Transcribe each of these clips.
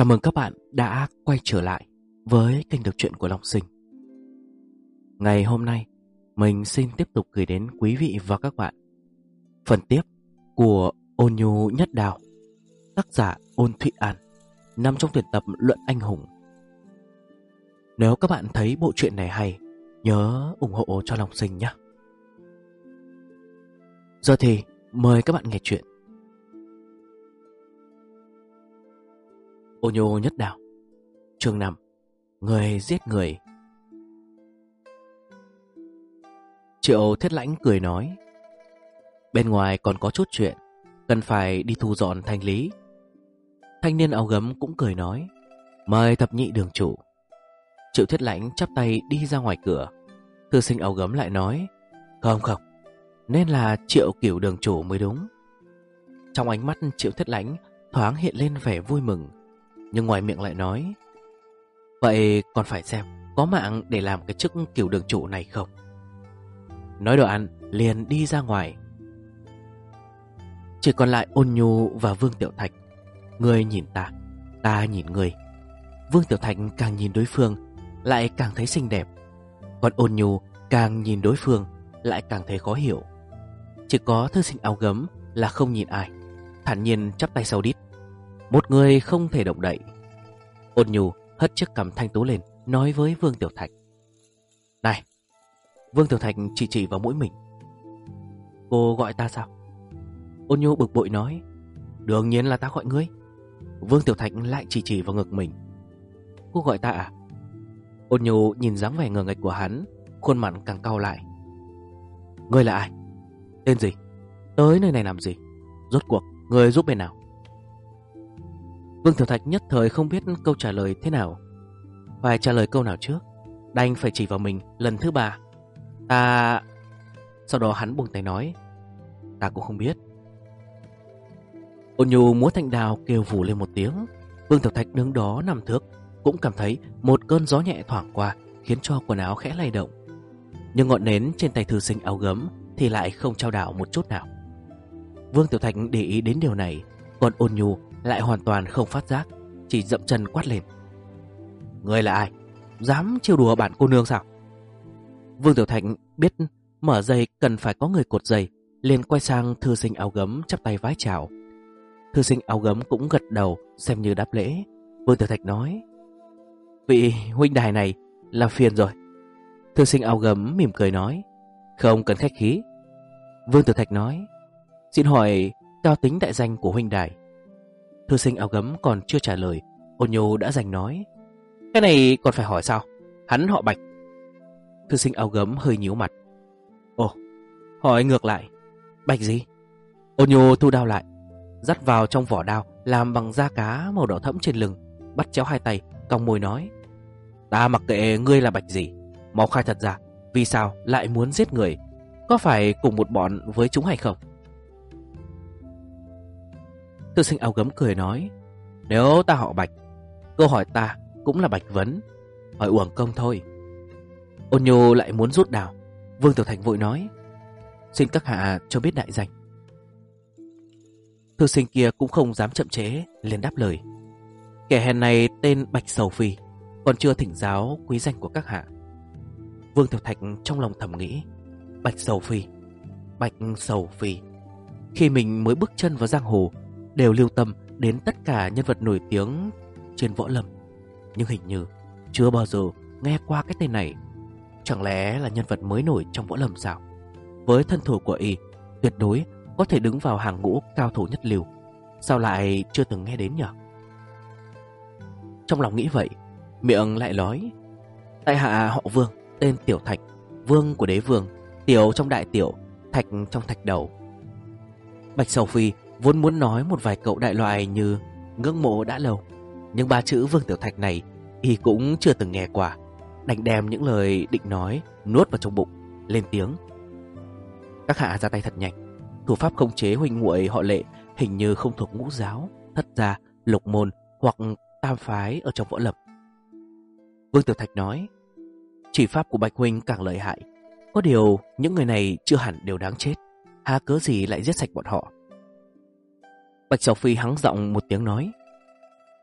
Chào mừng các bạn đã quay trở lại với kênh đọc truyện của Long Sinh. Ngày hôm nay, mình xin tiếp tục gửi đến quý vị và các bạn phần tiếp của Ôn Nhu Nhất Đào, tác giả Ôn Thụy An, nằm trong tuyển tập Luận Anh Hùng. Nếu các bạn thấy bộ truyện này hay, nhớ ủng hộ cho Long Sinh nhé. Giờ thì mời các bạn nghe chuyện. Ôn Nhu Nhất Đào, chương 5, Người giết người. Triệu Thiết Lãnh cười nói, bên ngoài còn có chút chuyện, cần phải đi thu dọn thanh lý. Thanh niên áo gấm cũng cười nói, mời thập nhị đường chủ. Triệu Thiết Lãnh chắp tay đi ra ngoài cửa. Thư sinh áo gấm lại nói, không, nên là Triệu Cửu đường chủ mới đúng. Trong ánh mắt Triệu Thiết Lãnh thoáng hiện lên vẻ vui mừng, nhưng ngoài miệng lại nói, vậy còn phải xem có mạng để làm cái chức Cửu đường chủ này không. Nói đoạn liền đi ra ngoài. Chỉ còn lại Ôn Nhu và Vương Tiểu Thạch. Người nhìn ta nhìn người. Vương Tiểu Thạch càng nhìn đối phương lại càng thấy xinh đẹp, còn Ôn Nhu càng nhìn đối phương lại càng thấy khó hiểu. Chỉ có thư sinh áo gấm là không nhìn ai, thản nhiên chắp tay sau đít. Một người không thể động đậy. Ôn Nhu hất chiếc cằm thanh tú lên, nói với Vương Tiểu Thạch, này. Vương Tiểu Thạch chỉ vào mũi mình. Cô gọi ta sao? Ôn Nhu bực bội nói, đương nhiên là ta gọi ngươi. Vương Tiểu Thạch lại chỉ vào ngực mình. Cô gọi ta à? Ôn Nhu nhìn dáng vẻ ngờ nghệch của hắn, khuôn mặt càng cau lại. Ngươi là ai? Tên gì? Tới nơi này làm gì? Rốt cuộc ngươi giúp bên nào? Vương Tiểu Thạch nhất thời không biết câu trả lời thế nào. Phải trả lời câu nào trước, đành phải chỉ vào mình lần thứ 3. Ta... Sau đó hắn buông tay nói, ta cũng không biết. Ôn Nhu múa thanh đào kêu vù lên một tiếng. Vương Tiểu Thạch đứng đó 5 thước cũng cảm thấy một cơn gió nhẹ thoảng qua, khiến cho quần áo khẽ lay động. Nhưng ngọn nến trên tay thư sinh áo gấm thì lại không chao đảo một chút nào. Vương Tiểu Thạch để ý đến điều này, còn Ôn Nhu lại hoàn toàn không phát giác, chỉ dậm chân quát lên, ngươi là ai? Dám trêu đùa bản cô nương sao? Vương Tiểu Thạch biết mở dây cần phải có người cột dây, liền quay sang thư sinh áo gấm chắp tay vái chào. Thư sinh áo gấm cũng gật đầu xem như đáp lễ. Vương Tiểu Thạch nói, vị huynh đài này là phiền rồi. Thư sinh áo gấm mỉm cười nói, không cần khách khí. Vương Tiểu Thạch nói, xin hỏi cao tính đại danh của huynh đài. Thư sinh áo gấm còn chưa trả lời, Ôn Nhu đã giành nói, cái này còn phải hỏi sao? Hắn họ Bạch. Thư sinh áo gấm hơi nhíu mặt. Ồ, hỏi ngược lại, Bạch gì? Ôn Nhu thu đao lại, dắt vào trong vỏ đao làm bằng da cá màu đỏ thẫm trên lưng, bắt chéo hai tay, cong môi nói, ta mặc kệ ngươi là Bạch gì, mau khai thật ra, vì sao lại muốn giết người? Có phải cùng một bọn với chúng hay không? Thư sinh áo gấm cười nói, nếu ta họ Bạch, câu hỏi ta cũng là Bạch vấn, hỏi uổng công thôi. Ôn Nhu lại muốn rút đao. Vương Tiểu Thạch vội nói, xin các hạ cho biết đại danh. Thư sinh kia cũng không dám chậm trễ, liền đáp lời, kẻ hèn này tên Bạch Sầu Phi, còn chưa thỉnh giáo quý danh của các hạ. Vương Tiểu Thạch trong lòng thầm nghĩ, Bạch Sầu Phi. Khi mình mới bước chân vào giang hồ, đều lưu tâm đến tất cả nhân vật nổi tiếng trên võ lâm, nhưng hình như chưa bao giờ nghe qua cái tên này. Chẳng lẽ là nhân vật mới nổi trong võ lâm sao? Với thân thủ của y, tuyệt đối có thể đứng vào hàng ngũ cao thủ nhất lưu, sao lại chưa từng nghe đến nhỉ? Trong lòng nghĩ vậy, miệng lại nói, tại hạ họ Vương, tên Tiểu Thạch, Vương của đế vương, Tiểu trong đại tiểu, Thạch trong thạch đầu. Bạch Sầu Phi vốn muốn nói một vài câu đại loại như ngưỡng mộ đã lâu, nhưng 3 chữ Vương Tiểu Thạch này y cũng chưa từng nghe qua, đành đem những lời định nói nuốt vào trong bụng, lên tiếng, các hạ ra tay thật nhanh. Thủ pháp khống chế huynh muội họ Lệ hình như không thuộc ngũ giáo, thất gia, lục môn hoặc tam phái ở trong võ lâm. Vương Tiểu Thạch nói, chỉ pháp của Bạch huynh càng lợi hại, có điều những người này chưa hẳn đều đáng chết, há cớ gì lại giết sạch bọn họ. Bạch Sầu Phi hắng giọng một tiếng nói,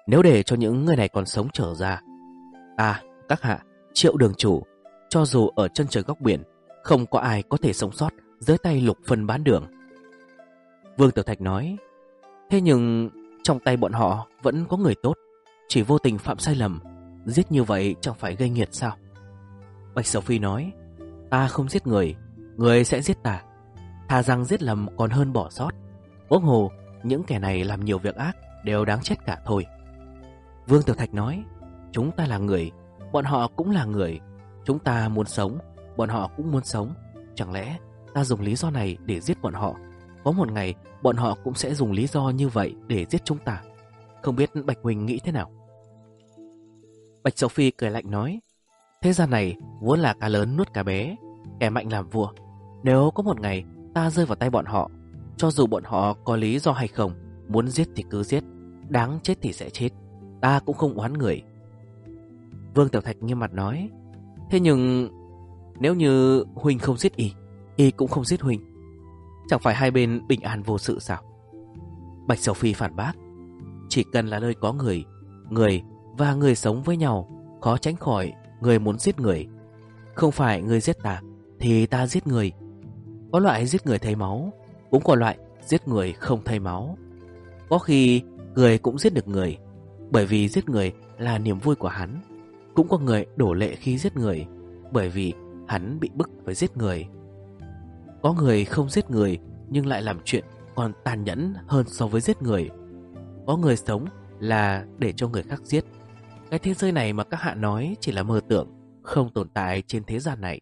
Nếu để cho những người này còn sống trở ra, các hạ, Triệu đường chủ, cho dù ở chân trời góc biển, không có ai có thể sống sót dưới tay Lục Phân Bán Đường. Vương Tiểu Thạch nói, thế nhưng trong tay bọn họ vẫn có người tốt, chỉ vô tình phạm sai lầm, giết như vậy chẳng phải gây nghiệt sao? Bạch Sầu Phi nói, ta không giết người, người sẽ giết ta. Thà rằng giết lầm còn hơn bỏ sót. Huống hồ, những kẻ này làm nhiều việc ác đều đáng chết cả thôi. Vương Tiểu Thạch nói, chúng ta là người, bọn họ cũng là người. Chúng ta muốn sống, bọn họ cũng muốn sống. Chẳng lẽ ta dùng lý do này để giết bọn họ? Có một ngày bọn họ cũng sẽ dùng lý do như vậy để giết chúng ta. Không biết Bạch Huynh nghĩ thế nào? Bạch Sầu Phi cười lạnh nói, thế gian này vốn là cá lớn nuốt cá bé, kẻ mạnh làm vua. Nếu có một ngày ta rơi vào tay bọn họ, cho dù bọn họ có lý do hay không, muốn giết thì cứ giết, đáng chết thì sẽ chết, ta cũng không oán người. Vương Tiểu Thạch nghiêm mặt nói, thế nhưng nếu như Huynh không giết y cũng không giết Huynh, chẳng phải hai bên bình an vô sự sao? Bạch Sầu Phi phản bác, chỉ cần là nơi có người và người sống với nhau, khó tránh khỏi người muốn giết người. Không phải người giết ta thì ta giết người. Có loại giết người thấy máu, cũng có loại giết người không thấy máu. Có khi người cũng giết được người, bởi vì giết người là niềm vui của hắn. Cũng có người đổ lệ khi giết người, bởi vì hắn bị bức phải giết người. Có người không giết người nhưng lại làm chuyện còn tàn nhẫn hơn so với giết người. Có người sống là để cho người khác giết. Cái thế giới này mà các hạ nói chỉ là mơ tưởng, không tồn tại trên thế gian này.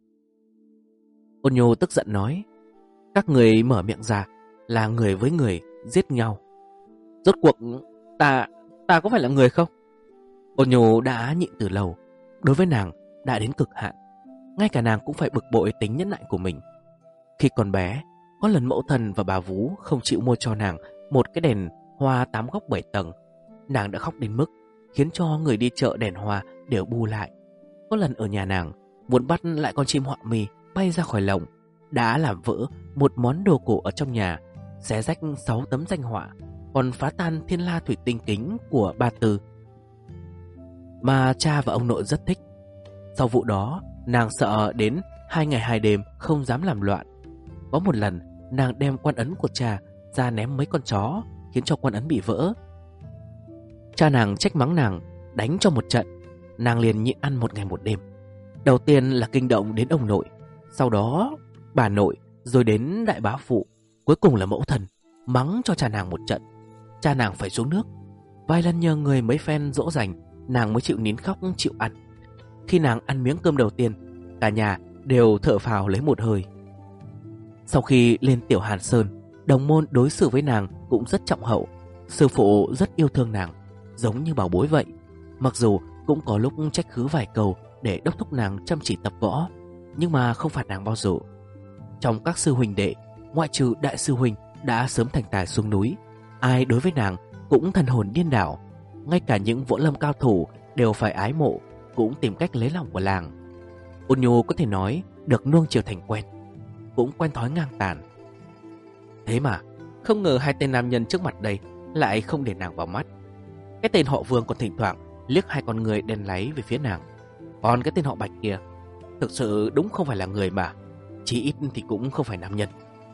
Ôn Nhu tức giận nói, các người mở miệng ra là người với người giết nhau. Rốt cuộc ta có phải là người không? Ôn Nhu đã nhịn từ lâu, đối với nàng đã đến cực hạn. Ngay cả nàng cũng phải bực bội tính nhẫn nại của mình. Khi còn bé, có lần mẫu thân và bà Vú không chịu mua cho nàng một cái đèn hoa 8 góc 7 tầng. Nàng đã khóc đến mức khiến cho người đi chợ đèn hoa đều bu lại. Có lần ở nhà nàng muốn bắt lại con chim họa mi bay ra khỏi lồng, đã làm vỡ một món đồ cổ ở trong nhà, xé rách 6 tấm danh họa, còn phá tan thiên la thủy tinh kính của Ba Tư mà cha và ông nội rất thích. Sau vụ đó, nàng sợ đến 2 ngày 2 đêm không dám làm loạn. Có một lần, nàng đem quan ấn của cha ra ném mấy con chó, khiến cho quan ấn bị vỡ. Cha nàng trách mắng nàng, đánh cho một trận. Nàng liền nhịn ăn 1 ngày 1 đêm. Đầu tiên là kinh động đến ông nội, sau đó bà nội, rồi đến đại bá phụ, cuối cùng là mẫu thân, mắng cho cha nàng một trận. Cha nàng phải xuống nước. Vài lần nhờ người mấy phen dỗ dành, nàng mới chịu nín khóc chịu ăn. Khi nàng ăn miếng cơm đầu tiên, cả nhà đều thở phào lấy một hơi. Sau khi lên Tiểu Hàn Sơn, đồng môn đối xử với nàng cũng rất trọng hậu. Sư phụ rất yêu thương nàng, giống như bảo bối vậy. Mặc dù cũng có lúc trách cứ vài câu để đốc thúc nàng chăm chỉ tập võ, nhưng mà không phạt nàng bao giờ. Trong các sư huynh đệ, ngoại trừ đại sư huynh đã sớm thành tài xuống núi, ai đối với nàng cũng thần hồn điên đảo. Ngay cả những võ lâm cao thủ đều phải ái mộ, cũng tìm cách lấy lòng của làng. Ôn Nhu có thể nói được nuông chiều thành quen, cũng quen thói ngang tàn. Thế mà không ngờ hai tên nam nhân trước mặt đây lại không để nàng vào mắt. Cái tên họ Vương còn thỉnh thoảng liếc hai con người đen láy về phía nàng. Còn cái tên họ Bạch kia thực sự đúng không phải là người mà, chí ít thì cũng không phải nam nhân.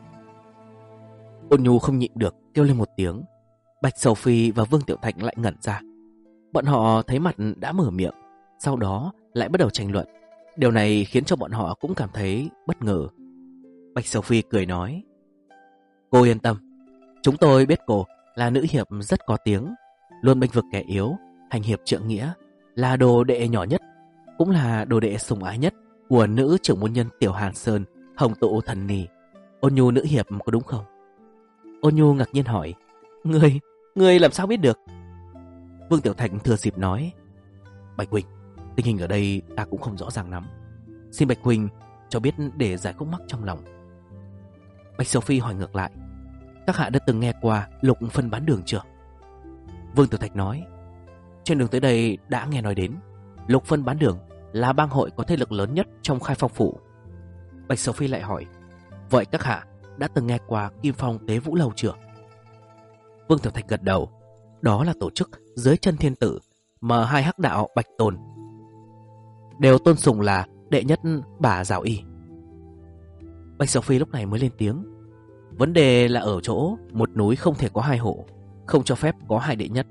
Ôn Nhu không nhịn được kêu lên một tiếng. Bạch Sầu Phi và Vương Tiểu Thạch lại ngẩn ra. Bọn họ thấy mặt đã mở miệng, sau đó lại bắt đầu tranh luận. Điều này khiến cho bọn họ cũng cảm thấy bất ngờ. Bạch Sầu Phi cười nói, cô yên tâm, chúng tôi biết cô là nữ hiệp rất có tiếng, luôn bênh vực kẻ yếu, hành hiệp trượng nghĩa, là đồ đệ nhỏ nhất, cũng là đồ đệ sủng ái nhất của nữ trưởng môn nhân Tiểu Hàn Sơn, Hồng Tụ Thần Nì. Ôn Nhu nữ hiệp có đúng không? Ôn Nhu ngạc nhiên hỏi, Ngươi làm sao biết được? Vương Tiểu Thạch thừa dịp nói, Bạch Huynh, tình hình ở đây ta cũng không rõ ràng lắm, xin Bạch Huynh cho biết để giải khúc mắc trong lòng. Bạch Sầu Phi hỏi ngược lại, các hạ đã từng nghe qua Lục Phân Bán Đường chưa? Vương Tiểu Thạch nói, trên đường tới đây đã nghe nói đến. Lục Phân Bán Đường là bang hội có thế lực lớn nhất trong Khai Phong phủ. Bạch Sầu Phi lại hỏi, vậy các hạ đã từng nghe qua Kim Phong Tế Vũ Lâu chưa? Vương Tiểu Thạch gật đầu. đó là tổ chức dưới chân thiên tử mà hai hắc đạo Bạch Tôn đều tôn sùng là đệ nhất bả giáo y. Bạch Sầu Phi lúc này mới lên tiếng. Vấn đề là ở chỗ một núi không thể có hai hổ, không cho phép có hai đệ nhất.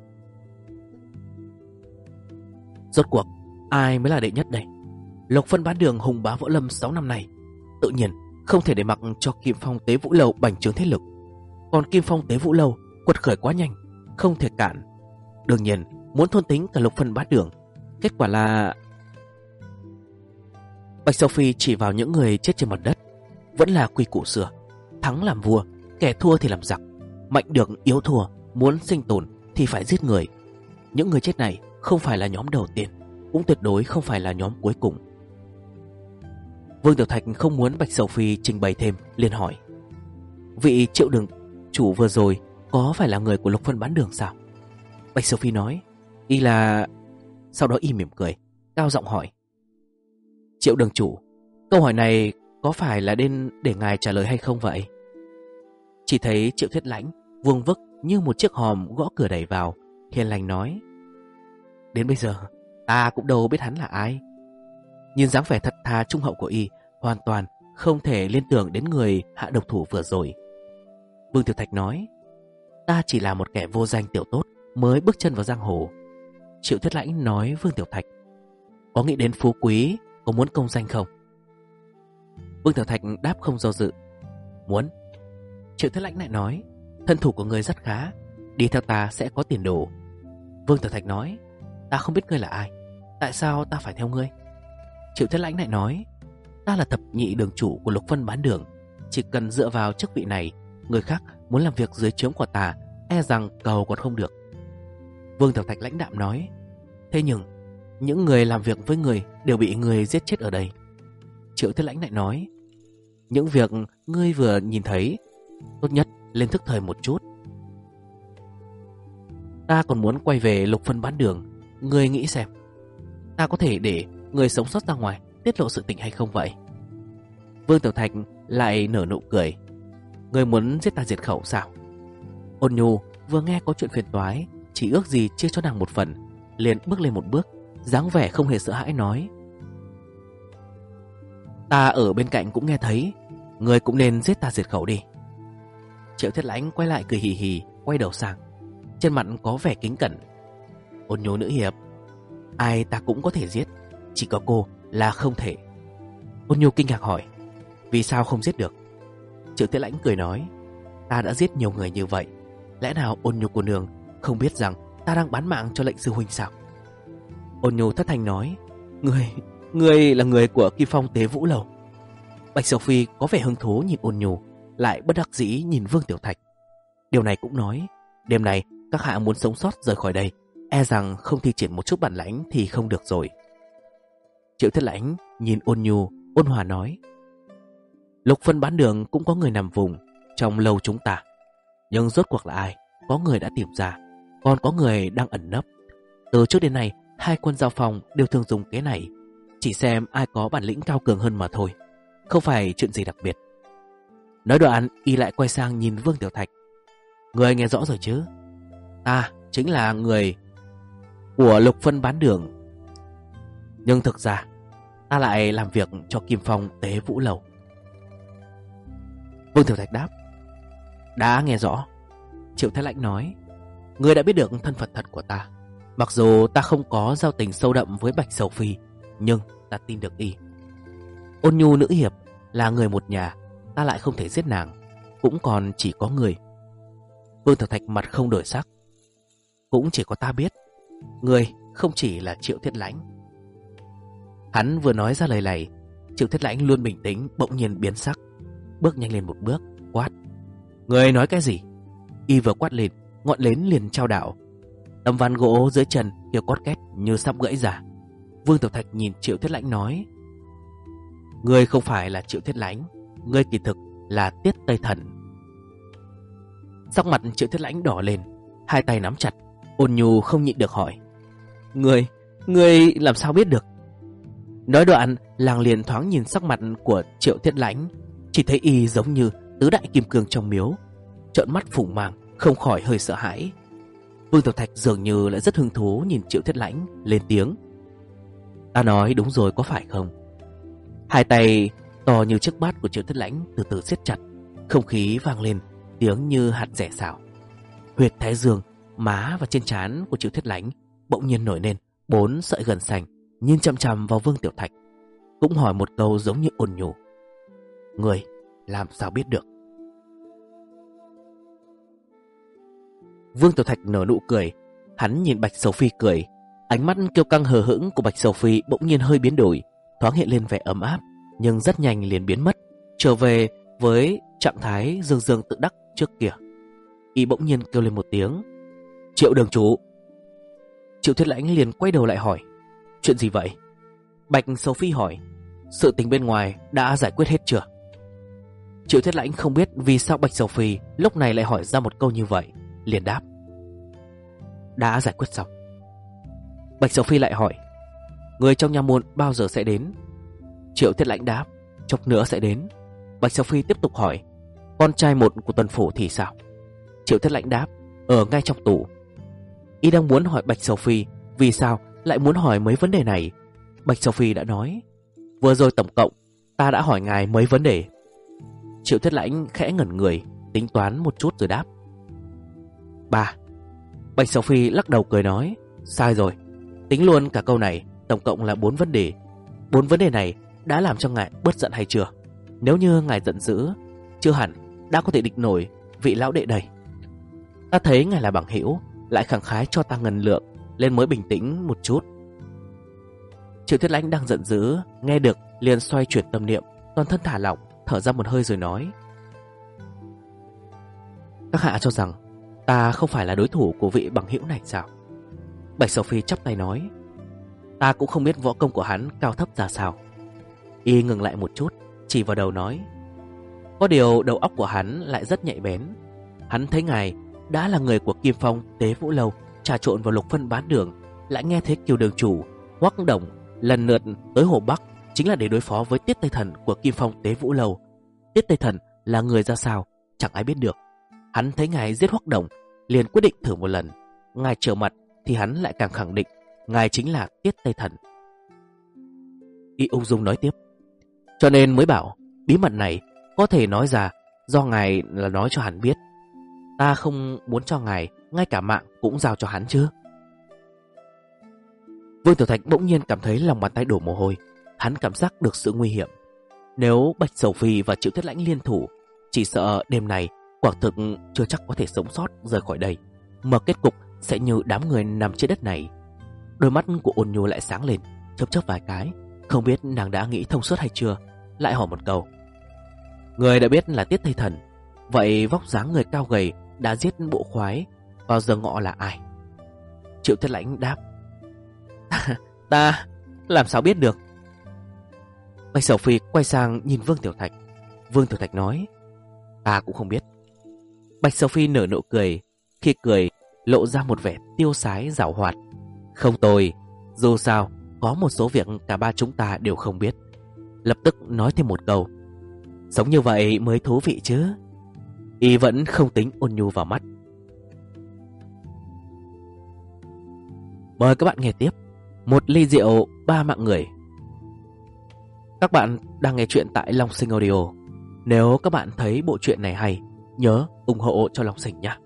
Rốt cuộc ai mới là đệ nhất đây? Lộc Phân Bán Đường hùng bá Võ Lâm 6 năm nay, tự nhiên không thể để mặc cho Kim Phong Tế Vũ Lâu bành trướng thế lực. Còn Kim Phong Tế Vũ Lâu quật khởi quá nhanh, không thể cản. Đương nhiên muốn thôn tính cả Lộc Phân Bán Đường. Kết quả là Bạch Sầu Phi chỉ vào những người chết trên mặt đất. Vẫn là quy củ xưa, thắng làm vua, kẻ thua thì làm giặc. Mạnh được yếu thua, muốn sinh tồn thì phải giết người. Những người chết này không phải là nhóm đầu tiên, cũng tuyệt đối không phải là nhóm cuối cùng. Vương Tiểu Thạch không muốn Bạch Sầu Phi trình bày thêm, liền hỏi: vị Triệu Đường chủ vừa rồi có phải là người của Lộc Phân Bán Đường sao? Bạch Sầu Phi nói: y là... Sau đó y mỉm cười, cao giọng hỏi: Triệu Đường chủ, câu hỏi này có phải là đến để ngài trả lời hay không vậy? Chỉ thấy Triệu Thiết Lãnh vuông vức như một chiếc hòm gõ cửa đẩy vào, hiền lành nói: đến bây giờ ta cũng đâu biết hắn là ai. Nhìn dáng vẻ thật thà trung hậu của y, hoàn toàn không thể liên tưởng đến người hạ độc thủ vừa rồi. Vương Tiểu Thạch nói: ta chỉ là một kẻ vô danh tiểu tốt mới bước chân vào giang hồ. Triệu Thiết Lãnh nói: Vương Tiểu Thạch, có nghĩ đến phú quý, có muốn công danh không? Vương Tiểu Thạch đáp không do dự: muốn. Triệu Thiết Lãnh lại nói: thân thủ của người rất khá, đi theo ta sẽ có tiền đồ. Vương Tiểu Thạch nói: ta không biết ngươi là ai, tại sao ta phải theo ngươi? Triệu Thiết Lãnh lại nói: ta là thập nhị đường chủ của Lộc Phân Bán Đường, chỉ cần dựa vào chức vị này, người khác muốn làm việc dưới trướng của ta e rằng cầu còn không được. Vương Tiểu Thạch lãnh đạm nói: thế nhưng những người làm việc với người đều bị người giết chết ở đây. Triệu Thiết Lãnh lại nói: những việc ngươi vừa nhìn thấy, tốt nhất lên thức thời một chút. Ta còn muốn quay về Lộc Phân Bán Đường, ngươi nghĩ xem, ta có thể để người sống sót ra ngoài tiết lộ sự tình hay không vậy? Vương Tiểu Thạch lại nở nụ cười: ngươi muốn giết ta diệt khẩu sao? Ôn Nhu vừa nghe có chuyện phiền toái, chỉ ước gì chia cho nàng một phần, liền bước lên một bước, dáng vẻ không hề sợ hãi nói: ta ở bên cạnh cũng nghe thấy, ngươi cũng nên giết ta diệt khẩu đi. Triệu Thiết Lãnh quay lại cười hì hì, quay đầu sang, trên mặt có vẻ kính cẩn: Ôn Nhu nữ hiệp, ai ta cũng có thể giết, chỉ có cô là không thể. Ôn Nhu kinh ngạc hỏi: vì sao không giết được? Triệu Thiết Lãnh cười nói: ta đã giết nhiều người như vậy, lẽ nào Ôn Nhu cô nương không biết rằng ta đang bán mạng cho lệnh sư huynh sao? Ôn Nhu thất thanh nói: Ngươi là người của Kim Phong Tế Vũ Lầu. Bạch Sầu Phi có vẻ hứng thú nhìn Ôn Nhu, lại bất đắc dĩ nhìn Vương Tiểu Thạch. Điều này cũng nói, đêm nay các hạ muốn sống sót rời khỏi đây, e rằng không thi triển một chút bản lãnh thì không được rồi. Triệu Thiết Lãnh nhìn Ôn Nhu, ôn hòa nói: Lộc Phân Bán Đường cũng có người nằm vùng trong lâu chúng ta, nhưng rốt cuộc là ai? Có người đã tìm ra, còn có người đang ẩn nấp. Từ trước đến nay, hai quân giao phòng đều thường dùng kế này, chỉ xem ai có bản lĩnh cao cường hơn mà thôi, không phải chuyện gì đặc biệt. Nói đoạn, y lại quay sang nhìn Vương Tiểu Thạch: người nghe rõ rồi chứ? Ta chính là người của Lộc Phân Bán Đường, nhưng thực ra ta lại làm việc cho Kim Phong Tế Vũ Lầu. Vương Tiểu Thạch đáp: đã nghe rõ. Triệu Thiết Lãnh nói: ngươi đã biết được thân phận thật của ta. Mặc dù ta không có giao tình sâu đậm với Bạch Sầu Phi, nhưng ta tin được y. Ôn Nhu nữ hiệp là người một nhà, ta lại không thể giết nàng, cũng còn chỉ có người. Vương Tiểu Thạch mặt không đổi sắc: cũng chỉ có ta biết, ngươi không chỉ là Triệu Thiết Lãnh. Hắn vừa nói ra lời này, Triệu Thiết Lãnh luôn bình tĩnh bỗng nhiên biến sắc, bước nhanh lên một bước, quát: người nói cái gì? Y vừa quát lên, ngọn nến liền trao đảo, tấm ván gỗ dưới chân kêu cót két như sắp gãy ra. Vương Tiểu Thạch nhìn Triệu Thiết Lãnh nói: ngươi không phải là Triệu Thiết Lãnh, ngươi kỳ thực là Tiết Tây Thần. Sắc mặt Triệu Thiết Lãnh đỏ lên, hai tay nắm chặt. Ôn Nhu không nhịn được hỏi: ngươi làm sao biết được? Nói đoạn, làng liền thoáng nhìn sắc mặt của Triệu Thiết Lãnh, chỉ thấy y giống như tứ đại kim cương trong miếu, trợn mắt phủng mang, không khỏi hơi sợ hãi. Vương Tiểu Thạch dường như lại rất hứng thú nhìn Triệu Thiết Lãnh, lên tiếng. Ta nói đúng rồi có phải không? Hai tay to như chiếc bát của Triệu Thiết Lãnh từ từ siết chặt, không khí vang lên tiếng như hạt rẻ xào. Huyệt thái dương, má và trên trán của Triệu Thiết Lãnh bỗng nhiên nổi lên 4 sợi gân xanh, nhìn chằm chằm vào Vương Tiểu Thạch, cũng hỏi một câu giống như ôn nhủ. Người làm sao biết được? Vương Tiểu Thạch nở nụ cười. Hắn nhìn Bạch Sầu Phi cười. Ánh mắt kiêu căng hờ hững của Bạch Sầu Phi bỗng nhiên hơi biến đổi, thoáng hiện lên vẻ ấm áp, nhưng rất nhanh liền biến mất, trở về với trạng thái dương dương tự đắc trước kia. Y bỗng nhiên kêu lên một tiếng. Triệu đường chủ. Triệu Thiết Lãnh liền quay đầu lại hỏi. Chuyện gì vậy? Bạch Sầu Phi hỏi. Sự tình bên ngoài đã giải quyết hết chưa? Triệu Thiết Lãnh không biết vì sao Bạch Sầu Phi lúc này lại hỏi ra một câu như vậy, liền đáp. Đã giải quyết xong. Bạch Sầu Phi lại hỏi. Người trong nha môn bao giờ sẽ đến? Triệu Thiết Lãnh đáp. Chốc nữa sẽ đến. Bạch Sầu Phi tiếp tục hỏi. Con trai một của tuần phủ thì sao? Triệu Thiết Lãnh đáp. Ở ngay trong tủ. Y đang muốn hỏi Bạch Sầu Phi vì sao lại muốn hỏi mấy vấn đề này. Bạch Sầu Phi đã nói. Vừa rồi tổng cộng ta đã hỏi ngài mấy vấn đề. Triệu Thiết Lãnh khẽ ngẩn người, tính toán một chút rồi đáp. 3. Bạch Sầu Phi lắc đầu cười nói. Sai rồi, tính luôn cả câu này, tổng cộng là 4 vấn đề. 4 vấn đề này đã làm cho ngài bớt giận hay chưa? Nếu như ngài giận dữ, chưa hẳn đã có thể địch nổi vị lão đệ đây. Ta thấy ngài là bằng hữu, lại khẳng khái cho ta ngân lượng, lên mới bình tĩnh một chút. Triệu Thiết Lãnh đang giận dữ, nghe được liền xoay chuyển tâm niệm, toàn thân thả lỏng, thở ra một hơi rồi nói. Các hạ cho rằng ta không phải là đối thủ của vị bằng hữu này sao? Bạch Sầu Phi chắp tay nói. Ta cũng không biết võ công của hắn cao thấp ra sao. Y ngừng lại một chút, chỉ vào đầu nói. Có điều đầu óc của hắn lại rất nhạy bén. Hắn thấy ngài đã là người của Kim Phong Tế Vũ Lâu trà trộn vào Lục Phân Bán Đường, lại nghe thấy Kiều đường chủ Hoắc Đồng lần lượt tới Hồ Bắc chính là để đối phó với Tiết Tây Thần của Kim Phong Tế Vũ Lâu. Tiết Tây Thần là người ra sao chẳng ai biết được. Hắn thấy ngài giết Hoắc Đồng liền quyết định thử một lần. Ngài trở mặt thì hắn lại càng khẳng định ngài chính là Tiết Tây Thần. Y ung dung nói tiếp. Cho nên mới bảo bí mật này có thể nói ra do ngài là nói cho hắn biết. Ta không muốn cho ngài ngay cả mạng cũng giao cho hắn chứ. Vương Tiểu Thạch bỗng nhiên cảm thấy lòng bàn tay đổ mồ hôi. Hắn cảm giác được sự nguy hiểm. Nếu Bạch Sầu Phi và Triệu Thiết Lãnh liên thủ, chỉ sợ đêm này quả thực chưa chắc có thể sống sót rời khỏi đây, mà kết cục sẽ như đám người nằm trên đất này. Đôi mắt của Ôn Nhu lại sáng lên, chớp chớp vài cái, không biết nàng đã nghĩ thông suốt hay chưa, lại hỏi một câu. Người đã biết là Tiết Tây Thần, vậy vóc dáng người cao gầy đã giết bộ khoái vào giờ ngọ là ai? Triệu Thiết Lãnh đáp. Ta làm sao biết được? Bạch Sầu Phi quay sang nhìn Vương Tiểu Thạch. Vương Tiểu Thạch nói. Ta cũng không biết. Bạch Sầu Phi nở nụ cười. Khi cười lộ ra một vẻ tiêu sái giảo hoạt. Không tồi, dù sao có một số việc cả ba chúng ta đều không biết. Lập tức nói thêm một câu. Sống như vậy mới thú vị chứ. Y vẫn không tính Ôn Nhu vào mắt. Mời các bạn nghe tiếp. Một ly rượu 3 mạng người. Các bạn đang nghe chuyện tại Long Sinh Audio. Nếu các bạn thấy bộ truyện này hay, nhớ ủng hộ cho Long Sinh nhé.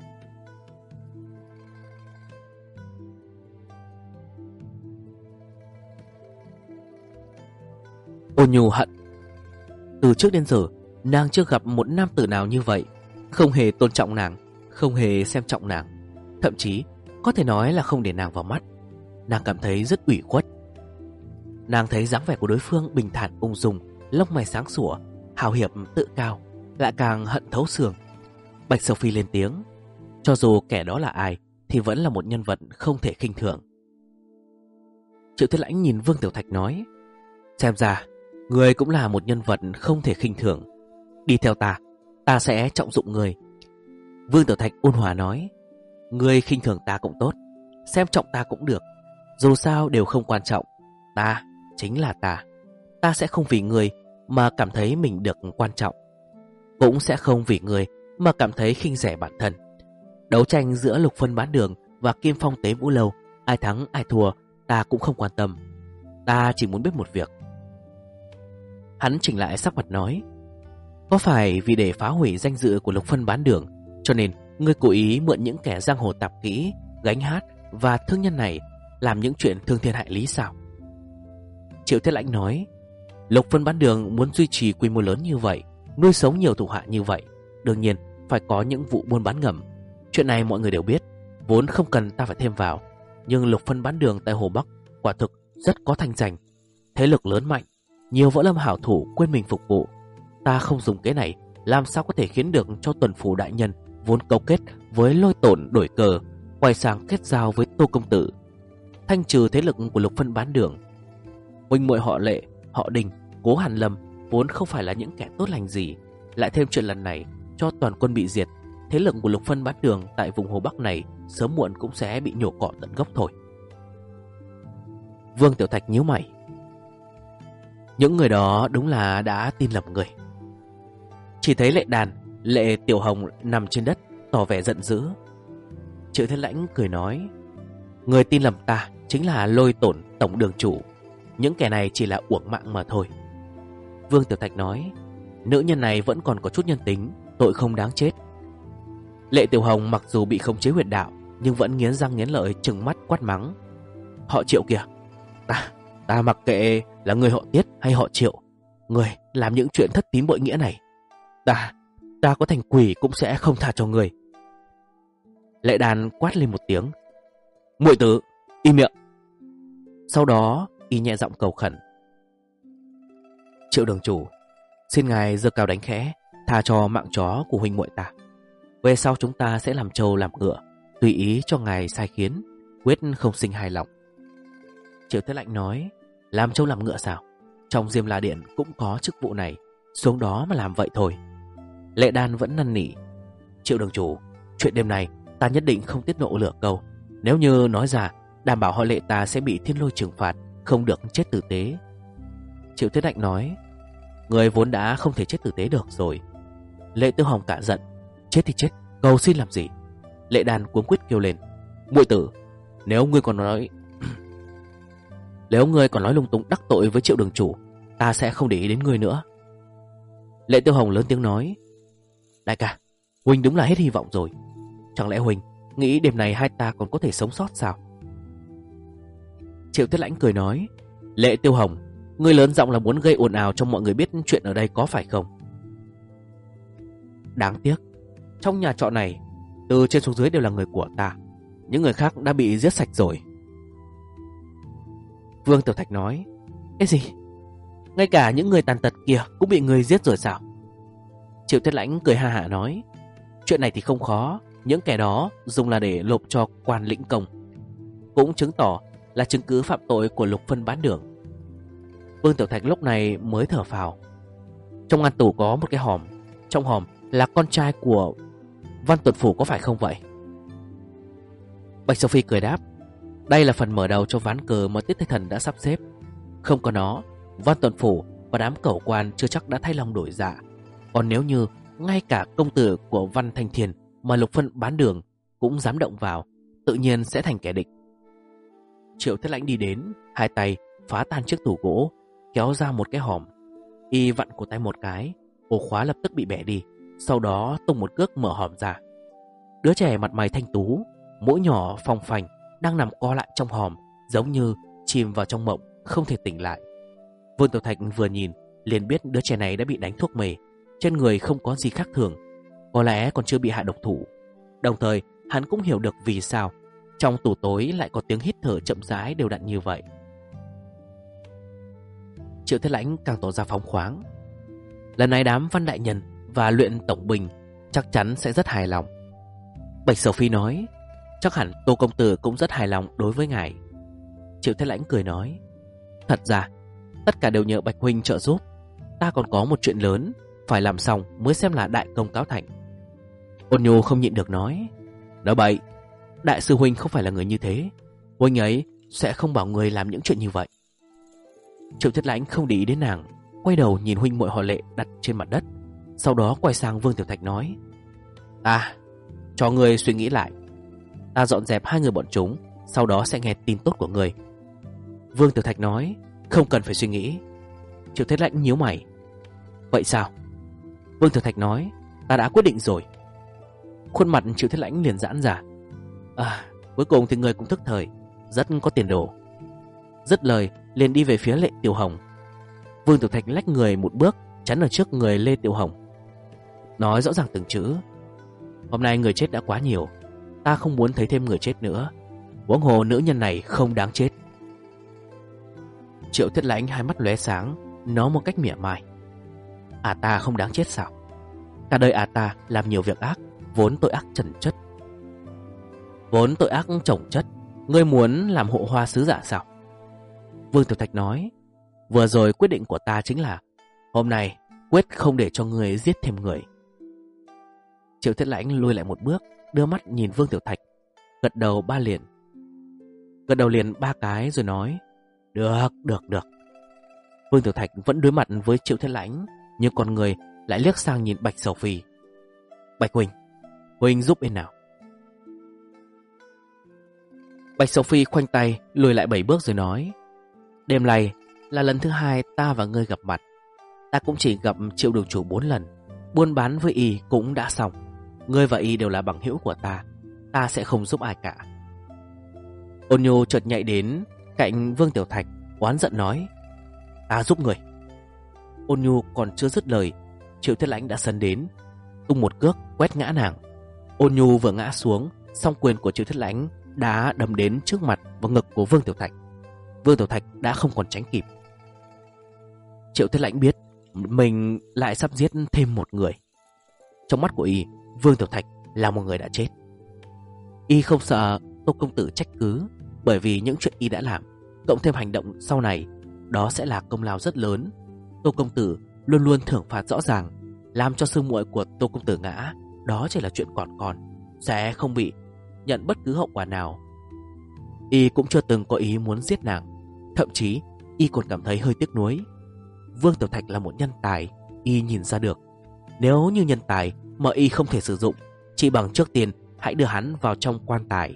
Ôn Nhu hận. Từ trước đến giờ nàng chưa gặp một nam tử nào như vậy, không hề tôn trọng nàng, không hề xem trọng nàng, thậm chí có thể nói là không để nàng vào mắt. Nàng cảm thấy rất ủy khuất. Nàng thấy dáng vẻ của đối phương bình thản ung dung, lông mày sáng sủa, hào hiệp tự cao, lại càng hận thấu xương. Bạch Sầu Phi lên tiếng. Cho dù kẻ đó là ai thì vẫn là một nhân vật không thể khinh thường. Triệu Thiết Lãnh nhìn Vương Tiểu Thạch nói. Xem ra người cũng là một nhân vật không thể khinh thường. Đi theo ta, ta sẽ trọng dụng người. Vương Tiểu Thạch ôn hòa nói. Người khinh thường ta cũng tốt, xem trọng ta cũng được, dù sao đều không quan trọng. Ta chính là ta. Ta sẽ không vì người mà cảm thấy mình được quan trọng, cũng sẽ không vì người mà cảm thấy khinh rẻ bản thân. Đấu tranh giữa Lục Phân Bán Đường và Kim Phong Tế Vũ Lâu, ai thắng ai thua ta cũng không quan tâm. Ta chỉ muốn biết một việc. Hắn chỉnh lại sắc mặt nói, có phải vì để phá hủy danh dự của Lục Phân Bán Đường, cho nên ngươi cố ý mượn những kẻ giang hồ tạp kỹ, gánh hát và thương nhân này làm những chuyện thương thiên hại lý sao? Triệu Thiết Lãnh nói, Lục Phân Bán Đường muốn duy trì quy mô lớn như vậy, nuôi sống nhiều thủ hạ như vậy, đương nhiên phải có những vụ buôn bán ngầm. Chuyện này mọi người đều biết, vốn không cần ta phải thêm vào. Nhưng Lục Phân Bán Đường tại Hồ Bắc quả thực rất có thanh danh, thế lực lớn mạnh, nhiều võ lâm hảo thủ quên mình phục vụ. Ta không dùng cái này, làm sao có thể khiến được cho tuần phủ đại nhân vốn cấu kết với Lôi Tổn đổi cờ, quay sang kết giao với Tô công tử, thanh trừ thế lực của Lục Phân Bán Đường. Huynh muội họ Lệ, họ Đình, Cố Hàn Lâm vốn không phải là những kẻ tốt lành gì, lại thêm chuyện lần này cho toàn quân bị diệt, thế lực của Lục Phân Bán Đường tại vùng Hồ Bắc này sớm muộn cũng sẽ bị nhổ cỏ tận gốc thôi. Vương Tiểu Thạch nhíu mày. Những người đó đúng là đã tin lầm người. Chỉ thấy Lệ Đàn, Lệ Tiểu Hồng nằm trên đất, tỏ vẻ giận dữ. Triệu Thiết Lãnh cười nói, người tin lầm ta chính là Lôi Tổn tổng đường chủ. Những kẻ này chỉ là uổng mạng mà thôi. Vương Tiểu Thạch nói, nữ nhân này vẫn còn có chút nhân tính, tội không đáng chết. Lệ Tiểu Hồng mặc dù bị khống chế huyệt đạo, nhưng vẫn nghiến răng nghiến lợi trừng mắt quát mắng, họ Triệu kìa, ta mặc kệ là người họ Tiết hay họ Triệu, người làm những chuyện thất tín bội nghĩa này, ta có thành quỷ cũng sẽ không tha cho người. Lệ Đàn quát lên một tiếng, muội tử im miệng. Sau đó y nhẹ giọng cầu khẩn, Triệu đường chủ, xin ngài giơ cao đánh khẽ, tha cho mạng chó của huynh muội ta. Về sau chúng ta sẽ làm trâu làm ngựa, tùy ý cho ngài sai khiến, quyết không sinh hài lòng. Triệu Thiết Lãnh nói, làm trâu làm ngựa sao? Trong Diêm La Điện cũng có chức vụ này, xuống đó mà làm vậy thôi. Lệ Đan vẫn năn nỉ, Triệu đường chủ, chuyện đêm này ta nhất định không tiết lộ lửa câu. Nếu như nói ra, đảm bảo họ Lệ ta sẽ bị thiên lôi trừng phạt, không được chết tử tế. Triệu Thiết Lãnh nói, người vốn đã không thể chết tử tế được rồi. Lệ Tiêu Hồng cả giận, chết thì chết, cầu xin làm gì? Lệ Đan cuống quýt kêu lên, muội tử, nếu ngươi còn nói lung tung đắc tội với Triệu đường chủ, ta sẽ không để ý đến ngươi nữa. Lệ Tiêu Hồng lớn tiếng nói, đại ca, huynh đúng là hết hy vọng rồi. Chẳng lẽ huynh nghĩ đêm này hai ta còn có thể sống sót sao? Triệu Thiết Lãnh cười nói, Lệ Tiêu Hồng, ngươi lớn giọng là muốn gây ồn ào cho mọi người biết chuyện ở đây có phải không? Đáng tiếc, trong nhà trọ này, từ trên xuống dưới đều là người của ta, những người khác đã bị giết sạch rồi. Vương Tiểu Thạch nói, cái gì? Ngay cả những người tàn tật kia cũng bị người giết rồi sao? Triệu Thiết Lãnh cười ha hả nói, chuyện này thì không khó, những kẻ đó dùng là để nộp cho quan lĩnh công, cũng chứng tỏ là chứng cứ phạm tội của Lục Phân Bán Đường. Vương Tiểu Thạch lúc này mới thở phào. Trong ngăn tủ có một cái hòm, trong hòm là con trai của Văn Tuần Phủ có phải không vậy? Bạch Sophie cười đáp, đây là phần mở đầu cho ván cờ mà Tiết Thế Thần đã sắp xếp. Không có nó, Văn Tuần Phủ và đám cẩu quan chưa chắc đã thay lòng đổi dạ. Còn nếu như ngay cả công tử của Văn Thanh Thiền mà Lục Phân Bán Đường cũng dám động vào, tự nhiên sẽ thành kẻ địch. Triệu Thiết Lãnh đi đến, hai tay phá tan chiếc tủ gỗ, kéo ra một cái hòm. Y vặn cổ tay một cái, ổ khóa lập tức bị bẻ đi, sau đó tung một cước mở hòm ra. Đứa trẻ mặt mày thanh tú, mũi nhỏ phòng phành, đang nằm co lại trong hòm, giống như chìm vào trong mộng, không thể tỉnh lại. Vương Tiểu Thạch vừa nhìn liền biết đứa trẻ này đã bị đánh thuốc mê, trên người không có gì khác thường, có lẽ còn chưa bị hạ độc thủ. Đồng thời hắn cũng hiểu được vì sao trong tủ tối lại có tiếng hít thở chậm rãi đều đặn như vậy. Triệu Thiết Lãnh càng tỏ ra phóng khoáng. Lần này đám Văn đại nhân và Luyện tổng bình chắc chắn sẽ rất hài lòng. Bạch Sophie nói, chắc hẳn Tô công tử cũng rất hài lòng đối với ngài. Triệu Thiết Lãnh cười nói, thật ra tất cả đều nhờ Bạch huynh trợ giúp. Ta còn có một chuyện lớn phải làm xong mới xem là đại công cáo thành. Ôn Nhu không nhịn được nói bậy, đại sư huynh không phải là người như thế, huynh ấy sẽ không bảo người làm những chuyện như vậy. Triệu Thiết Lãnh không để ý đến nàng, quay đầu nhìn huynh muội họ Lệ đặt trên mặt đất, sau đó quay sang Vương Tiểu Thạch nói, Cho ngươi suy nghĩ lại. Ta dọn dẹp hai người bọn chúng, sau đó sẽ nghe tin tốt của ngươi. Vương Tiểu Thạch nói. Không cần phải suy nghĩ. Triệu Thiết Lãnh nhíu mày. Vậy sao? Vương Tiểu Thạch nói. Ta đã quyết định rồi. Khuôn mặt Triệu Thiết Lãnh liền giãn ra. Cuối cùng thì ngươi cũng thức thời, rất có tiền đồ. Dứt lời liền đi về phía Lệ Tiểu Hồng. Vương Tiểu Thạch lách người một bước, chắn ở trước người Lê Tiểu Hồng, nói rõ ràng từng chữ. Hôm nay người chết đã quá nhiều, ta không muốn thấy thêm người chết nữa. Huống hồ nữ nhân này không đáng chết. Triệu Thiết Lãnh hai mắt lóe sáng, nói một cách mỉa mai. Ta không đáng chết sao? Cả đời ta làm nhiều việc ác, vốn tội ác chồng chất. Vốn tội ác chồng chất, ngươi muốn làm hộ hoa sứ giả sao? Vương Tiểu Thạch nói. Vừa rồi quyết định của ta chính là hôm nay quyết không để cho ngươi giết thêm người. Triệu Thiết Lãnh lùi lại một bước, đưa mắt nhìn Vương Tiểu Thạch, gật đầu liền 3 cái rồi nói. Được. Vương Tiểu Thạch vẫn đối mặt với Triệu Thiết Lãnh, nhưng con người lại liếc sang nhìn Bạch Sầu Phi. Bạch Huynh giúp bên nào? Bạch Sầu Phi khoanh tay lùi lại 7 bước rồi nói. Đêm này là lần thứ 2 ta và ngươi gặp mặt. Ta cũng chỉ gặp Triệu đường chủ 4 lần. Buôn bán với y cũng đã xong. Ngươi và y đều là bằng hữu của ta. Ta sẽ không giúp ai cả. Ôn Nhu chợt nhảy đến cạnh Vương Tiểu Thạch, oán giận nói. Ta giúp người. Ôn Nhu còn chưa dứt lời, Triệu Thiết Lãnh đã sấn đến, tung một cước quét ngã nàng. Ôn Nhu vừa ngã xuống, song quyền của Triệu Thiết Lãnh đã đâm đến trước mặt và ngực của Vương Tiểu Thạch. Vương Tiểu Thạch đã không còn tránh kịp. Triệu Thiết Lãnh biết mình lại sắp giết thêm một người. Trong mắt của y, Vương Tiểu Thạch là một người đã chết. Y không sợ Tô công tử trách cứ, bởi vì những chuyện y đã làm, cộng thêm hành động sau này, đó sẽ là công lao rất lớn. Tô công tử luôn luôn thưởng phạt rõ ràng, làm cho sư muội của Tô công tử ngã, đó chỉ là chuyện còn sẽ không bị nhận bất cứ hậu quả nào. Y cũng chưa từng có ý muốn giết nàng, thậm chí y còn cảm thấy hơi tiếc nuối. Vương Tiểu Thạch là một nhân tài, y nhìn ra được. Nếu như nhân tài mà y không thể sử dụng, chỉ bằng trước tiên hãy đưa hắn vào trong quan tài.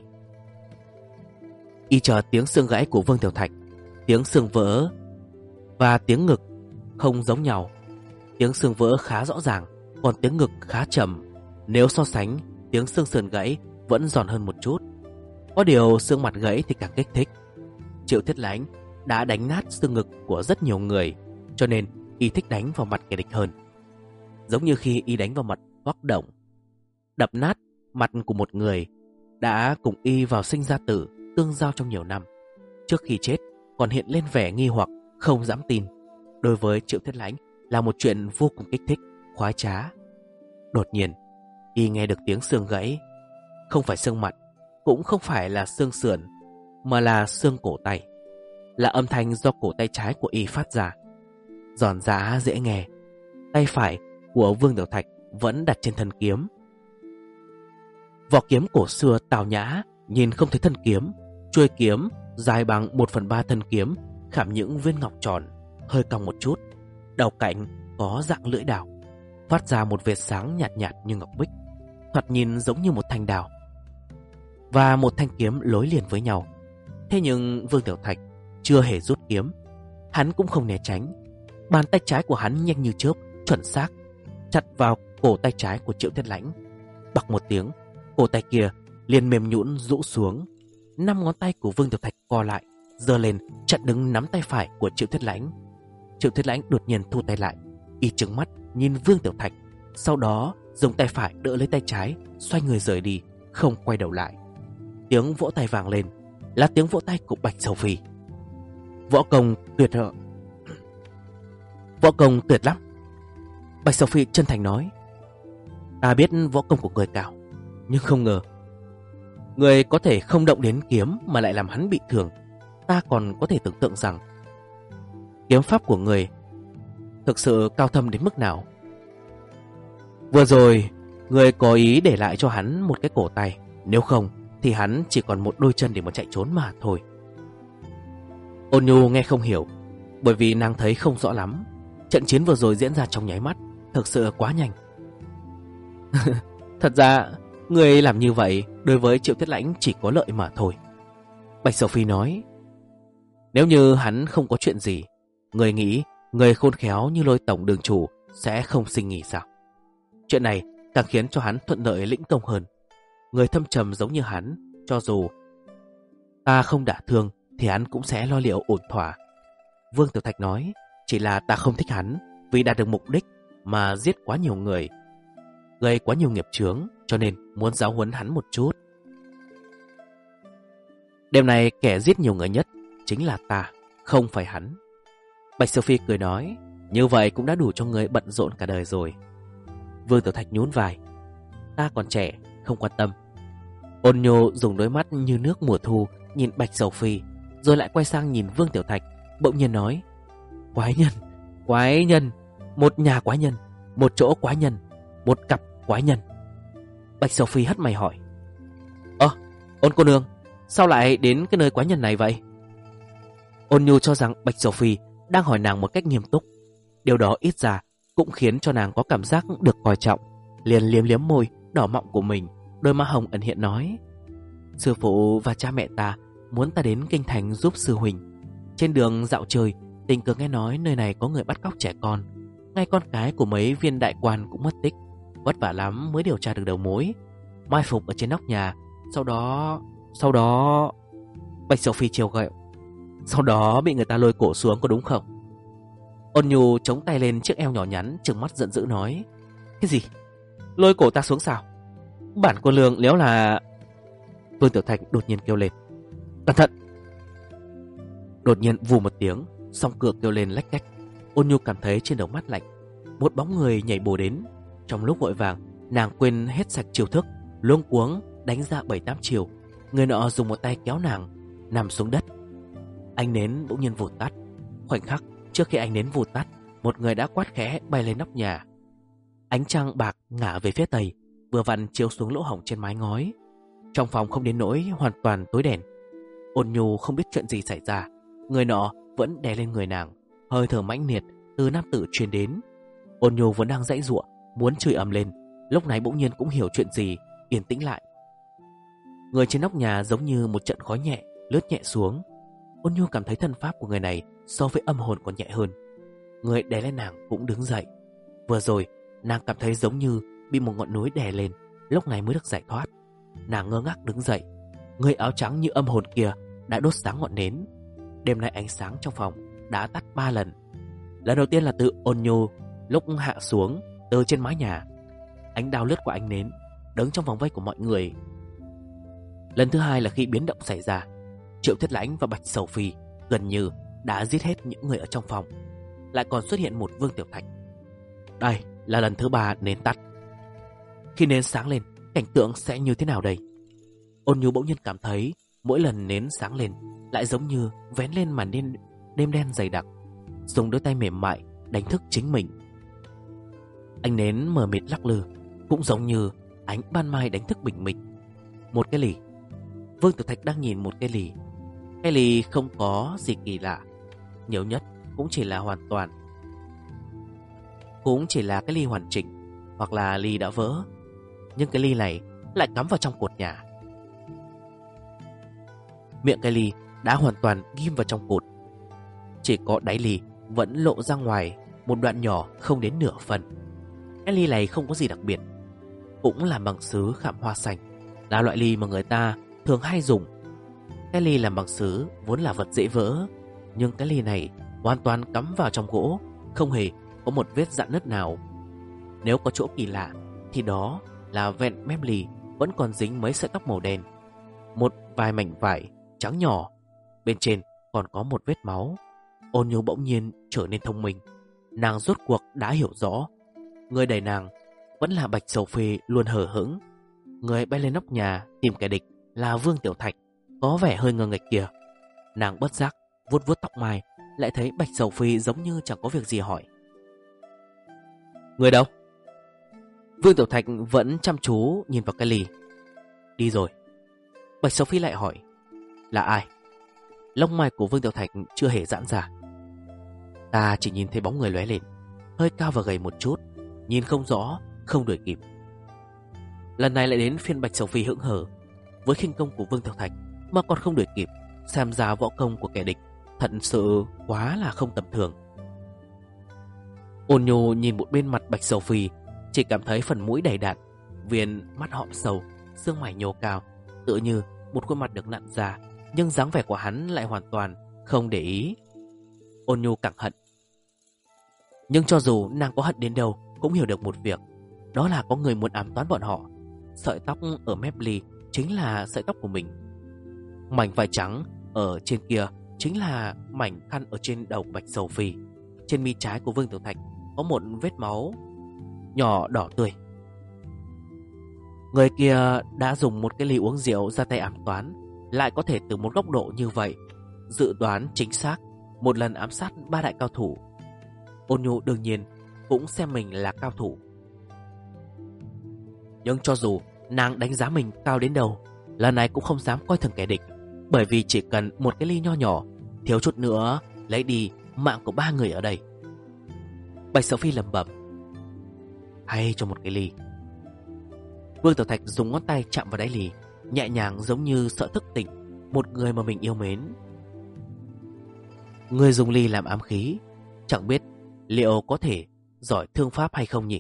Y chờ tiếng xương gãy của Vương Tiểu Thạch, tiếng xương vỡ và tiếng ngực không giống nhau. Tiếng xương vỡ khá rõ ràng, còn tiếng ngực khá trầm. Nếu so sánh, tiếng xương sườn gãy vẫn giòn hơn một chút. Có điều xương mặt gãy thì càng kích thích. Triệu Thiết Lãnh đã đánh nát xương ngực của rất nhiều người, cho nên y thích đánh vào mặt kẻ địch hơn. Giống như khi y đánh vào mặt Hoắc Động, đập nát mặt của một người đã cùng y vào sinh ra tử, tương giao trong nhiều năm. Trước khi chết còn hiện lên vẻ nghi hoặc, không dám tin. Đối với Triệu Thiết Lãnh là một chuyện vô cùng kích thích, khoái trá. Đột nhiên y nghe được tiếng xương gãy. Không phải xương mặt, cũng không phải là xương sườn, mà là xương cổ tay. Là âm thanh do cổ tay trái của y phát ra, giòn giã dễ nghe. Tay phải của Vương Tiểu Thạch vẫn đặt trên thân kiếm. Vỏ kiếm cổ xưa tào nhã, nhìn không thấy thân kiếm. Chuôi kiếm dài bằng 1/3 thân kiếm, khảm những viên ngọc tròn, hơi cong một chút. Đầu cạnh có dạng lưỡi đào, phát ra một vệt sáng nhạt nhạt như ngọc bích, thoạt nhìn giống như một thanh đào và một thanh kiếm nối liền với nhau. Thế nhưng Vương Tiểu Thạch chưa hề rút kiếm, hắn cũng không né tránh. Bàn tay trái của hắn nhanh như chớp, chuẩn xác chặt vào cổ tay trái của Triệu Thiết Lãnh. Bặc một tiếng, cổ tay kia liền mềm nhũn rũ xuống. 5 ngón tay của Vương Tiểu Thạch co lại, giơ lên chặn đứng nắm tay phải của Triệu Thiết Lãnh. Triệu Thiết Lãnh đột nhiên thu tay lại, y trừng mắt nhìn Vương Tiểu Thạch, sau đó dùng tay phải đỡ lấy tay trái, xoay người rời đi, không quay đầu lại. Tiếng vỗ tay vang lên, là tiếng vỗ tay của Bạch Sầu Phi. Võ công tuyệt lắm. Bạch Sầu Phi chân thành nói. Ta biết võ công của người cao, nhưng không ngờ người có thể không động đến kiếm mà lại làm hắn bị thương. Ta còn có thể tưởng tượng rằng kiếm pháp của người thực sự cao thâm đến mức nào. Vừa rồi người có ý để lại cho hắn một cái cổ tay, nếu không thì hắn chỉ còn một đôi chân để mà chạy trốn mà thôi. Ôn Nhu nghe không hiểu, bởi vì nàng thấy không rõ lắm. Trận chiến vừa rồi diễn ra trong nháy mắt, thực sự quá nhanh. Thật ra Người làm như vậy đối với Triệu Thiết Lãnh chỉ có lợi mà thôi. Bạch Sầu Phi nói, nếu như hắn không có chuyện gì, người nghĩ người khôn khéo như Lôi tổng đường chủ sẽ không sinh nghỉ sao? Chuyện này càng khiến cho hắn thuận lợi lĩnh công hơn. Người thâm trầm giống như hắn, cho dù ta không đả thương thì hắn cũng sẽ lo liệu ổn thỏa. Vương Tiểu Thạch nói, chỉ là ta không thích hắn vì đạt được mục đích mà giết quá nhiều người, gây quá nhiều nghiệp chướng, cho nên muốn giáo huấn hắn một chút. Đêm này kẻ giết nhiều người nhất chính là ta, không phải hắn. Bạch Sophie cười nói, như vậy cũng đã đủ cho người bận rộn cả đời rồi. Vương Tiểu Thạch nhún vai, ta còn trẻ, không quan tâm. Ôn Nhô dùng đôi mắt như nước mùa thu nhìn Bạch Sophie, rồi lại quay sang nhìn Vương Tiểu Thạch, bỗng nhiên nói, quái nhân, một nhà quái nhân, một chỗ quái nhân, một cặp quái nhân. Bạch Sophie hất mày hỏi, Ôn cô nương, sao lại đến cái nơi quái nhân này vậy? Ôn Nhu cho rằng Bạch Sophie đang hỏi nàng một cách nghiêm túc. Điều đó ít ra cũng khiến cho nàng có cảm giác được coi trọng. Liền liếm liếm môi đỏ mọng của mình, đôi má hồng ẩn hiện nói, sư phụ và cha mẹ ta muốn ta đến kinh thành giúp sư huynh. Trên đường dạo chơi, tình cờ nghe nói nơi này có người bắt cóc trẻ con, ngay con cái của mấy viên đại quan cũng mất tích. Vất vả lắm mới điều tra được đầu mối, mai phục ở trên nóc nhà. Sau đó Bạch Sophie trêu ghẹo, sau đó bị người ta lôi cổ xuống, có đúng không? Ôn Nhu chống tay lên chiếc eo nhỏ nhắn, trừng mắt giận dữ nói, cái gì? Lôi cổ ta xuống sao? Bản cô lương nếu là... Vương Tiểu Thạch đột nhiên kêu lên, cẩn thận! Đột nhiên vù một tiếng, song cửa kêu lên lách cách. Ôn Nhu cảm thấy trên đầu mắt lạnh. Một bóng người nhảy bổ đến. Trong lúc vội vàng, nàng quên hết sạch chiêu thức, luống cuống đánh ra 7-8 chiều. Người nọ dùng một tay kéo nàng nằm xuống đất. Ánh nến bỗng nhiên vụt tắt. Khoảnh khắc trước khi ánh nến vụt tắt, một người đã quát khẽ bay lên nóc nhà. Ánh trăng bạc ngả về phía tây, vừa vặn chiếu xuống lỗ hổng trên mái ngói. Trong phòng không đến nỗi hoàn toàn tối đèn. Ôn Nhu không biết chuyện gì xảy ra. Người nọ vẫn đè lên người nàng, hơi thở mãnh liệt từ nam tử truyền đến. Ôn Nhu vẫn đang giãy giụa muốn chửi ầm lên, lúc này bỗng nhiên cũng hiểu chuyện gì, yên tĩnh lại. Người trên nóc nhà giống như một trận khói nhẹ lướt nhẹ xuống. Ôn Nhu cảm thấy thân pháp của người này so với âm hồn còn nhẹ hơn. Người đè lên nàng cũng đứng dậy. Vừa rồi nàng cảm thấy giống như bị một ngọn núi đè lên, lúc này mới được giải thoát. Nàng ngơ ngác đứng dậy. Người áo trắng như âm hồn kia đã đốt sáng ngọn nến. Đêm nay ánh sáng trong phòng đã tắt 3 lần. Lần đầu tiên là từ Ôn Nhu lúc hạ xuống từ trên mái nhà. Ánh đao lướt qua ánh nến, đứng trong vòng vây của mọi người. Lần thứ hai là khi biến động xảy ra. Triệu Thiết Lãnh và Bạch Sầu Phi gần như đã giết hết những người ở trong phòng. Lại còn xuất hiện một Vương Tiểu Thạch. Đây là lần thứ 3 nến tắt. Khi nến sáng lên, cảnh tượng sẽ như thế nào đây? Ôn Nhu bỗng nhiên cảm thấy mỗi lần nến sáng lên lại giống như vén lên màn đêm đen dày đặc, dùng đôi tay mềm mại đánh thức chính mình. Ánh nến mờ mịt lắc lư, cũng giống như ánh ban mai đánh thức bình minh. Một cái lì. Vương Tiểu Thạch đang nhìn một cái lì. Cái lì không có gì kỳ lạ, nhiều nhất cũng chỉ là cái ly hoàn chỉnh, hoặc là ly đã vỡ. Nhưng cái ly này lại cắm vào trong cột nhà. Miệng cái ly đã hoàn toàn ghim vào trong cột. Chỉ có đáy ly vẫn lộ ra ngoài một đoạn nhỏ không đến nửa phần. Cái ly này không có gì đặc biệt, cũng làm bằng sứ khảm hoa xanh, là loại ly mà người ta thường hay dùng. Cái ly làm bằng sứ vốn là vật dễ vỡ, nhưng cái ly này hoàn toàn cắm vào trong gỗ, không hề có một vết rạn nứt nào. Nếu có chỗ kỳ lạ thì đó là vẹn mép ly vẫn còn dính mấy sợi tóc màu đen, một vài mảnh vải trắng nhỏ, bên trên còn có một vết máu. Ôn Nhu bỗng nhiên trở nên thông minh. Nàng rốt cuộc đã hiểu rõ, người đẩy nàng vẫn là Bạch Sầu Phi luôn hờ hững. Người bay lên nóc nhà tìm kẻ địch là Vương Tiểu Thạch, có vẻ hơi ngờ nghệch kìa. Nàng bất giác vuốt vuốt tóc mai, lại thấy Bạch Sầu Phi giống như chẳng có việc gì hỏi, người đâu? Vương Tiểu Thạch vẫn chăm chú nhìn vào cái lì. Đi rồi. Bạch Sầu Phi lại hỏi, là ai? Lông mày của Vương Tiểu Thạch chưa hề giãn ra. Ta chỉ nhìn thấy bóng người lóe lên, hơi cao và gầy một chút, nhìn không rõ, không đuổi kịp. Lần này lại đến phiên Bạch Sầu Phi hững hờ. Với khinh công của Vương Tiểu Thạch mà còn không đuổi kịp, xem ra võ công của kẻ địch thật sự quá là không tầm thường. Ôn Nhu nhìn một bên mặt Bạch Sầu Phi, chỉ cảm thấy phần mũi đầy đặn, viền mắt hõm sâu, xương mày nhô cao, tựa như một khuôn mặt được nặn ra, nhưng dáng vẻ của hắn lại hoàn toàn không để ý. Ôn Nhu càng hận. Nhưng cho dù nàng có hận đến đâu cũng hiểu được một việc, đó là có người muốn ám toán bọn họ. Sợi tóc ở mép ly chính là sợi tóc của mình. Mảnh vải trắng ở trên kia chính là mảnh khăn ở trên đầu Bạch Sầu Phi. Trên mi trái của Vương Tiểu Thạch có một vết máu nhỏ đỏ tươi. Người kia đã dùng một cái ly uống rượu ra tay ám toán, lại có thể từ một góc độ như vậy dự đoán chính xác một lần ám sát 3 đại cao thủ. Ôn Nhu đương nhiên cũng xem mình là cao thủ. Nhưng cho dù nàng đánh giá mình cao đến đâu, lần này cũng không dám coi thường kẻ địch, bởi vì chỉ cần một cái ly nho nhỏ, thiếu chút nữa lấy đi mạng của 3 người ở đây. Bạch Sầu Phi lẩm bẩm, hay cho một cái ly. Vương Tiểu Thạch dùng ngón tay chạm vào đáy ly, nhẹ nhàng giống như sợ thức tỉnh một người mà mình yêu mến. Người dùng ly làm ám khí, chẳng biết liệu có thể giỏi thương pháp hay không nhỉ?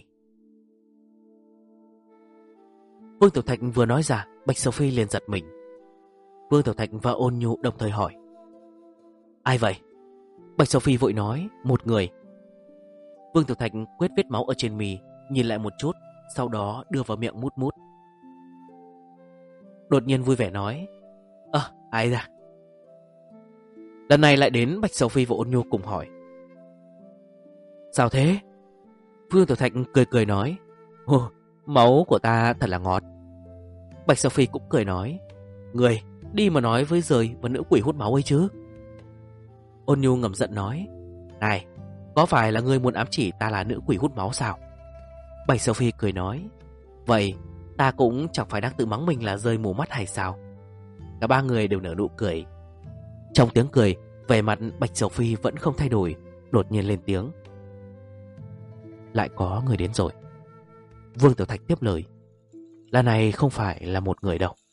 Vương Tiểu Thạch vừa nói ra, Bạch Sầu Phi liền giật mình. Vương Tiểu Thạch và Ôn Nhu đồng thời hỏi, ai vậy? Bạch Sầu Phi vội nói, một người. Vương Tiểu Thạch quét vết máu ở trên mì, nhìn lại một chút, sau đó đưa vào miệng mút mút. Đột nhiên vui vẻ nói, ai ra? Lần này lại đến Bạch Sầu Phi và Ôn Nhu cùng hỏi, sao thế? Vương Tiểu Thạch cười cười nói, máu của ta thật là ngọt. Bạch Sầu Phi cũng cười nói, người đi mà nói với rời và nữ quỷ hút máu ấy chứ. Ôn Nhu ngầm giận nói, này, có phải là ngươi muốn ám chỉ ta là nữ quỷ hút máu sao? Bạch Sầu Phi cười nói, vậy ta cũng chẳng phải đang tự mắng mình là rơi mù mắt hay sao? Cả 3 người đều nở nụ cười. Trong tiếng cười, vẻ mặt Bạch Sầu Phi vẫn không thay đổi, đột nhiên lên tiếng, lại có người đến rồi. Vương Tiểu Thạch tiếp lời, lần này không phải là một người đâu.